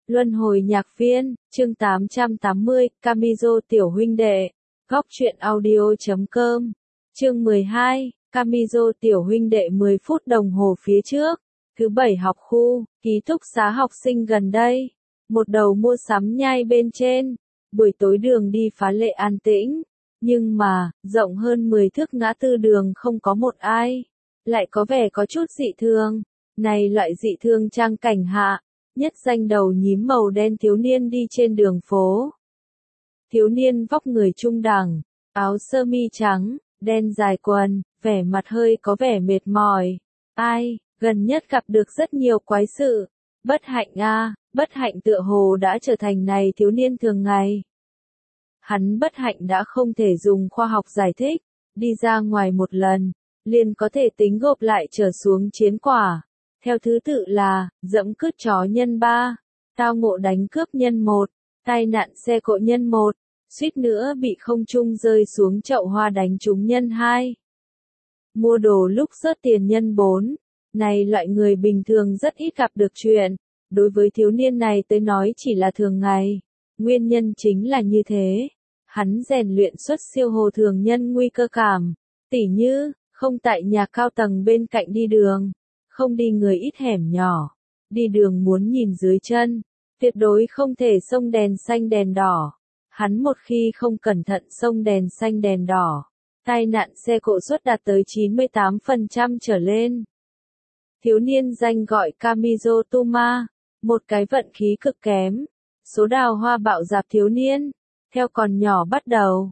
Luân hồi nhạc viên, chương 880, Camizo tiểu huynh đệ. Góc truyện audio.com. Chương 12, Camizo tiểu huynh đệ 10 phút đồng hồ phía trước. Thứ bảy học khu, ký túc xá học sinh gần đây. Một đầu mua sắm nhai bên trên. Buổi tối đường đi phá lệ an tĩnh. Nhưng mà, rộng hơn 10 thước ngã tư đường không có một ai. Lại có vẻ có chút dị thương. Này loại dị thương trang cảnh hạ. Nhất danh đầu nhím màu đen thiếu niên đi trên đường phố. Thiếu niên vóc người trung đẳng, áo sơ mi trắng, đen dài quần, vẻ mặt hơi có vẻ mệt mỏi. Ai, gần nhất gặp được rất nhiều quái sự. Bất hạnh a, bất hạnh tựa hồ đã trở thành này thiếu niên thường ngày. Hắn bất hạnh đã không thể dùng khoa học giải thích, đi ra ngoài một lần, liền có thể tính gộp lại trở xuống chiến quả. Theo thứ tự là, dẫm cứt chó nhân 3, tao ngộ đánh cướp nhân 1, tai nạn xe cộ nhân 1, suýt nữa bị không trung rơi xuống chậu hoa đánh trúng nhân 2. Mua đồ lúc rớt tiền nhân 4, này loại người bình thường rất ít gặp được chuyện, đối với thiếu niên này tới nói chỉ là thường ngày, nguyên nhân chính là như thế, hắn rèn luyện xuất siêu hồ thường nhân nguy cơ cảm, tỉ như, không tại nhà cao tầng bên cạnh đi đường. Không đi người ít hẻm nhỏ, đi đường muốn nhìn dưới chân, tuyệt đối không thể xông đèn xanh đèn đỏ. Hắn một khi không cẩn thận xông đèn xanh đèn đỏ, tai nạn xe cộ suất đạt tới 98% trở lên. Thiếu niên danh gọi Camizo Tuma, một cái vận khí cực kém, số đào hoa bạo dạp thiếu niên, theo còn nhỏ bắt đầu,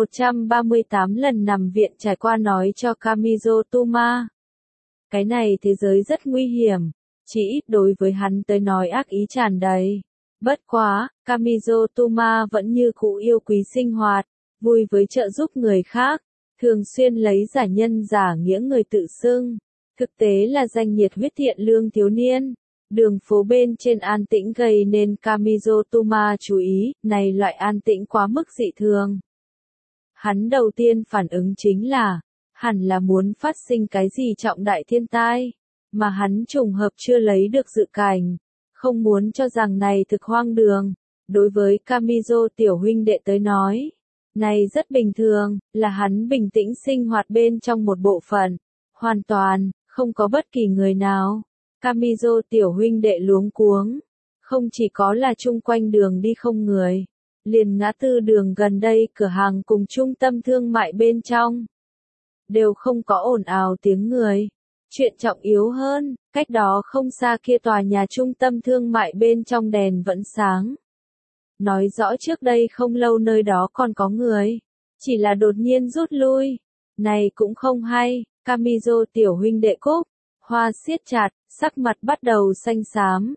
138 lần nằm viện trải qua nói cho Camizo Tuma. Cái này thế giới rất nguy hiểm, chỉ ít đối với hắn tới nói ác ý tràn đầy. Bất quá, Camizo Tuma vẫn như cũ yêu quý sinh hoạt, vui với trợ giúp người khác, thường xuyên lấy giả nhân giả nghĩa người tự xưng. Thực tế là danh nhiệt huyết thiện lương thiếu niên. Đường phố bên trên an tĩnh gây nên Camizo Tuma chú ý, này loại an tĩnh quá mức dị thường. Hắn đầu tiên phản ứng chính là, hẳn là muốn phát sinh cái gì trọng đại thiên tai, mà hắn trùng hợp chưa lấy được dự cảnh, không muốn cho rằng này thực hoang đường. Đối với Camizo tiểu huynh đệ tới nói, này rất bình thường, là hắn bình tĩnh sinh hoạt bên trong một bộ phận, hoàn toàn, không có bất kỳ người nào. Camizo tiểu huynh đệ luống cuống, không chỉ có là chung quanh đường đi không người, liền ngã tư đường gần đây cửa hàng cùng trung tâm thương mại bên trong. Đều không có ồn ào tiếng người. Chuyện trọng yếu hơn, cách đó không xa kia tòa nhà trung tâm thương mại bên trong đèn vẫn sáng. Nói rõ trước đây không lâu nơi đó còn có người. Chỉ là đột nhiên rút lui. Này cũng không hay, Camizo tiểu huynh đệ cúc. Hoa siết chặt, sắc mặt bắt đầu xanh xám.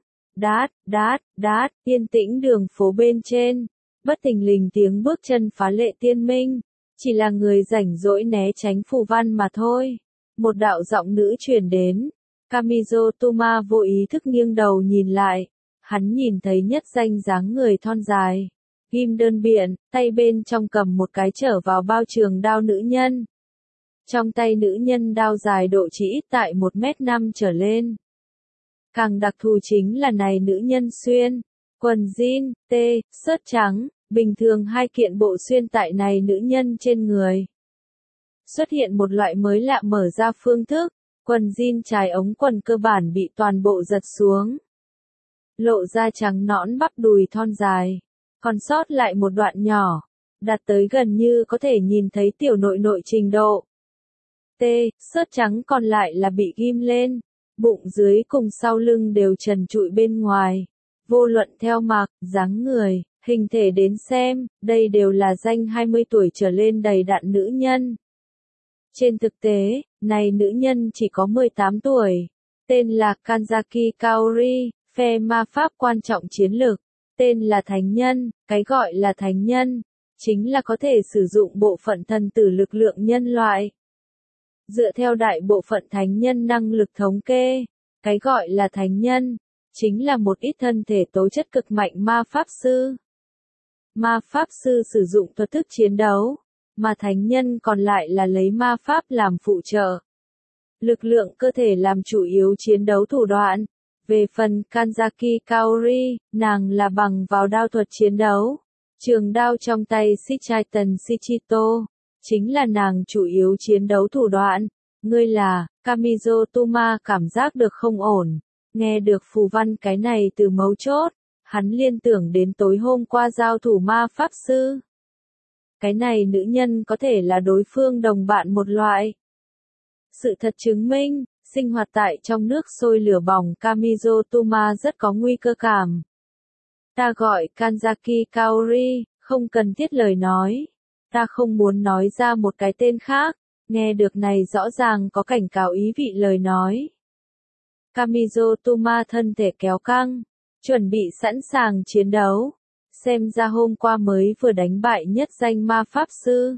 Đát, yên tĩnh đường phố bên trên. Bất thình lình tiếng bước chân phá lệ tiên minh. Chỉ là người rảnh rỗi né tránh phù văn mà thôi. Một đạo giọng nữ truyền đến. Camizo Tuma vô ý thức nghiêng đầu nhìn lại. Hắn nhìn thấy nhất danh dáng người thon dài. Ghim đơn biện, tay bên trong cầm một cái trở vào bao trường đao nữ nhân. Trong tay nữ nhân đao dài độ chỉ ít tại 1m5 trở lên. Càng đặc thù chính là này nữ nhân xuyên. Quần jean, sớt trắng. Bình thường hai kiện bộ xuyên tại này nữ nhân trên người. Xuất hiện một loại mới lạ mở ra phương thức, quần jean trái ống quần cơ bản bị toàn bộ giật xuống. Lộ ra trắng nõn bắp đùi thon dài, còn sót lại một đoạn nhỏ, đạt tới gần như có thể nhìn thấy tiểu nội nội trình độ. Sớt trắng còn lại là bị ghim lên, bụng dưới cùng sau lưng đều trần trụi bên ngoài. Vô luận theo mặc, dáng người, hình thể đến xem, đây đều là danh 20 tuổi trở lên đầy đặn nữ nhân. Trên thực tế, này nữ nhân chỉ có 18 tuổi. Tên là Kanzaki Kaori, phe ma pháp quan trọng chiến lược. Tên là thánh nhân, cái gọi là thánh nhân, chính là có thể sử dụng bộ phận thần tử lực lượng nhân loại. Dựa theo đại bộ phận thánh nhân năng lực thống kê, cái gọi là thánh nhân, chính là một ít thân thể tố chất cực mạnh ma pháp sư. Ma pháp sư sử dụng thuật thức chiến đấu, mà thánh nhân còn lại là lấy ma pháp làm phụ trợ. Lực lượng cơ thể làm chủ yếu chiến đấu thủ đoạn, Về phần Kanzaki Kaori, nàng là bằng vào đao thuật chiến đấu. Trường đao trong tay Shichitan Shichito, chính là nàng chủ yếu chiến đấu thủ đoạn. Ngươi là, Kamizo Tuma cảm giác được không ổn. Nghe được phù văn cái này từ mấu chốt, hắn liên tưởng đến tối hôm qua giao thủ ma pháp sư. Cái này nữ nhân có thể là đối phương đồng bạn một loại. Sự thật chứng minh, sinh hoạt tại trong nước sôi lửa bỏng Kamizo Tuma rất có nguy cơ cảm. Ta gọi Kanzaki Kaori, không cần thiết lời nói. Ta không muốn nói ra một cái tên khác, nghe được này rõ ràng có cảnh cáo ý vị lời nói. Kamizo Tuma thân thể kéo căng, chuẩn bị sẵn sàng chiến đấu. Xem ra hôm qua mới vừa đánh bại nhất danh ma pháp sư.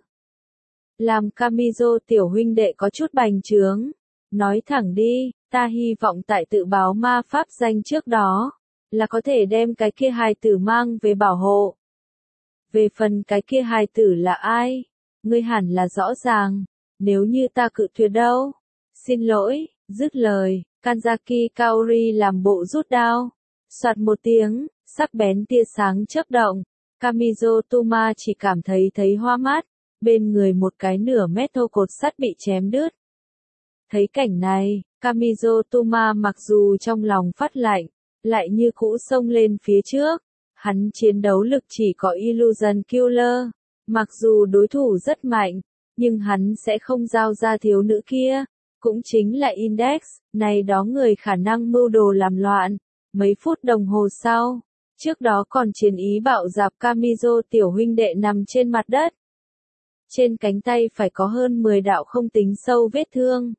Làm Kamizo tiểu huynh đệ có chút bành trướng. Nói thẳng đi, ta hy vọng tại tự báo ma pháp danh trước đó, là có thể đem cái kia hài tử mang về bảo hộ. Về phần cái kia hài tử là ai? Ngươi hẳn là rõ ràng, nếu như ta cự tuyệt đâu. Xin lỗi, dứt lời, Kanzaki Kaori làm bộ rút đao. Soạt một tiếng, sắc bén tia sáng chớp động. Kamizo Tuma chỉ cảm thấy hoa mắt, bên người một cái nửa mét thô cột sắt bị chém đứt. Thấy cảnh này, Kamizo Tuma mặc dù trong lòng phát lạnh, lại như cũ xông lên phía trước. Hắn chiến đấu lực chỉ có Illusion Killer, mặc dù đối thủ rất mạnh, nhưng hắn sẽ không giao ra thiếu nữ kia, cũng chính là Index, này đó người khả năng mưu đồ làm loạn. Mấy phút đồng hồ sau, trước đó còn chiến ý bạo dạp Kamizo tiểu huynh đệ nằm trên mặt đất. Trên cánh tay phải có hơn 10 đạo không tính sâu vết thương.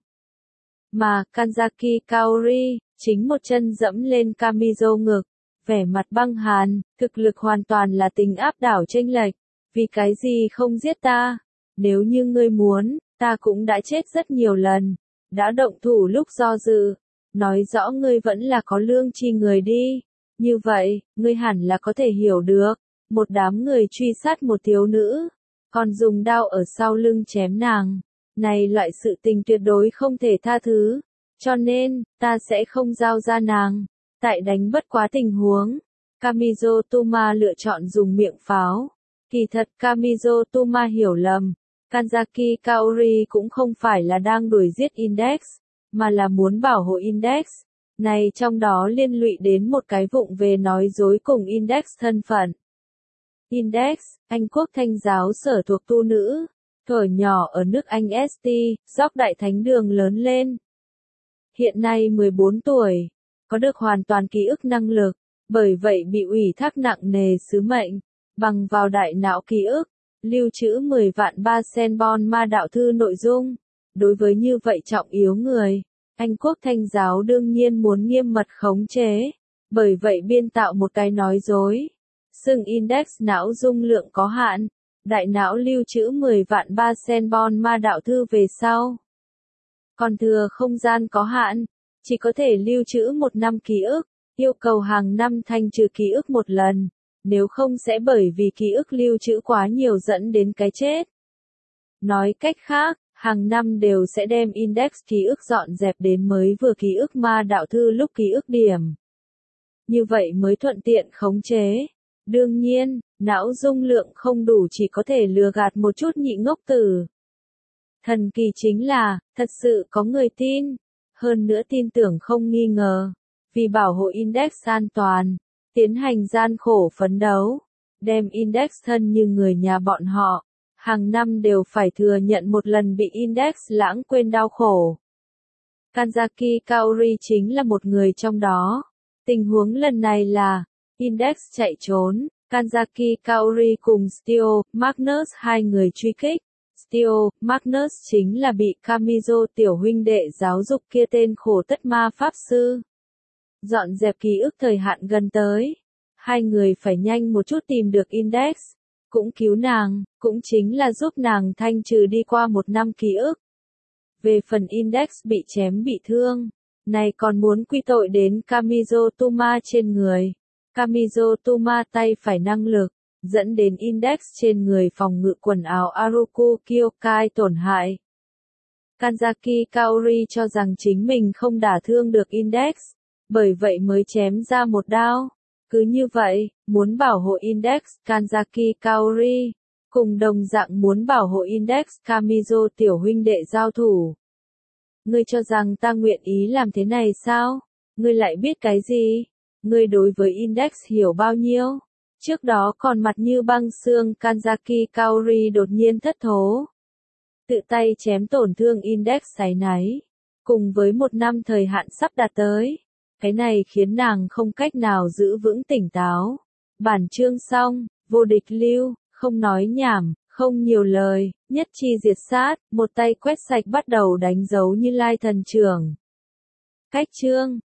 Mà Kanzaki Kaori, chính một chân dẫm lên Kamizo ngực, vẻ mặt băng hàn, thực lực hoàn toàn là tình áp đảo chênh lệch. Vì cái gì không giết ta? Nếu như ngươi muốn, ta cũng đã chết rất nhiều lần. Đã động thủ lúc do dự. Nói rõ ngươi vẫn là có lương tri người đi. Như vậy, ngươi hẳn là có thể hiểu được. Một đám người truy sát một thiếu nữ, còn dùng đao ở sau lưng chém nàng. Này loại sự tình tuyệt đối không thể tha thứ. Cho nên, ta sẽ không giao ra nàng. Tại đánh bất quá tình huống, Kamizo Tuma lựa chọn dùng miệng pháo. Kỳ thật Kamizo Tuma hiểu lầm. Kanzaki Kaori cũng không phải là đang đuổi giết Index, mà là muốn bảo hộ Index. Này trong đó liên lụy đến một cái vụng về nói dối cùng Index thân phận. Index, Anh quốc Thanh giáo sở thuộc tu nữ, thuở nhỏ ở nước Anh St, dốc Đại Thánh Đường lớn lên. Hiện nay 14 tuổi, có được hoàn toàn ký ức năng lực, bởi vậy bị ủy thác nặng nề sứ mệnh, bằng vào đại não ký ức, lưu trữ 10 vạn ba sen bon ma đạo thư nội dung. Đối với như vậy trọng yếu người, Anh quốc Thanh giáo đương nhiên muốn nghiêm mật khống chế, bởi vậy biên tạo một cái nói dối. Xưng Index não dung lượng có hạn, đại não lưu trữ 10 vạn ba sen bon ma đạo thư về sau. Còn thừa không gian có hạn, chỉ có thể lưu trữ 1 năm ký ức, yêu cầu hàng năm thanh trừ ký ức một lần, nếu không sẽ bởi vì ký ức lưu trữ quá nhiều dẫn đến cái chết. Nói cách khác, hàng năm đều sẽ đem Index ký ức dọn dẹp đến mới vừa ký ức ma đạo thư lúc ký ức điểm. Như vậy mới thuận tiện khống chế. Đương nhiên, não dung lượng không đủ chỉ có thể lừa gạt một chút nhị ngốc tử. Thần kỳ chính là, thật sự có người tin, hơn nữa tin tưởng không nghi ngờ, vì bảo hộ Index an toàn, tiến hành gian khổ phấn đấu, đem Index thân như người nhà bọn họ, hàng năm đều phải thừa nhận một lần bị Index lãng quên đau khổ. Kanzaki Kaori chính là một người trong đó. Tình huống lần này là, Index chạy trốn, Kanzaki Kaori cùng Steel, Magnus hai người truy kích. Steel, Magnus chính là bị Kamizo tiểu huynh đệ giáo dục kia tên khổ tất ma pháp sư. Dọn dẹp ký ức thời hạn gần tới. Hai người phải nhanh một chút tìm được Index. Cũng cứu nàng, cũng chính là giúp nàng thanh trừ đi qua 1 năm ký ức. Về phần Index bị chém bị thương, này còn muốn quy tội đến Kamizo Tuma trên người. Kamizo Tuma tay phải năng lực, dẫn đến Index trên người phòng ngự quần áo Aruku Kyokai tổn hại. Kanzaki Kaori cho rằng chính mình không đả thương được Index, Bởi vậy mới chém ra một đao. Cứ như vậy, muốn bảo hộ Index Kanzaki Kaori, cùng đồng dạng muốn bảo hộ Index Kamizo tiểu huynh đệ giao thủ. Ngươi cho rằng ta nguyện ý làm thế này sao? Ngươi lại biết cái gì? Ngươi đối với Index hiểu bao nhiêu? Trước đó còn mặt như băng xương Kanzaki Kaori đột nhiên thất thố. Tự tay chém tổn thương Index áy náy. Cùng với một năm thời hạn sắp đạt tới. Cái này khiến nàng không cách nào giữ vững tỉnh táo. Bản chương xong, vô địch lưu, không nói nhảm, không nhiều lời, nhất chi diệt sát, một tay quét sạch bắt đầu đánh dấu Như Lai thần trưởng. Cách chương